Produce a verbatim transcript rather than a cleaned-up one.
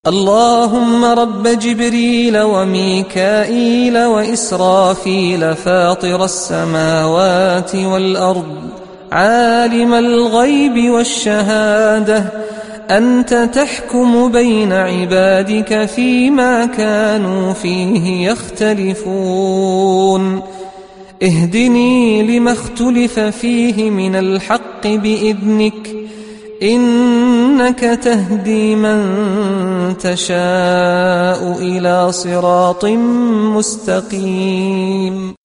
اللهم رب جبريل وميكائيل وإسرافيل فاطر السماوات والأرض عالم الغيب والشهادة أنت تحكم بين عبادك فيما كانوا فيه يختلفون اهدني لما اختلف فيه من الحق بإذنك إنك تهدي من تشاء إلى صراط مستقيم.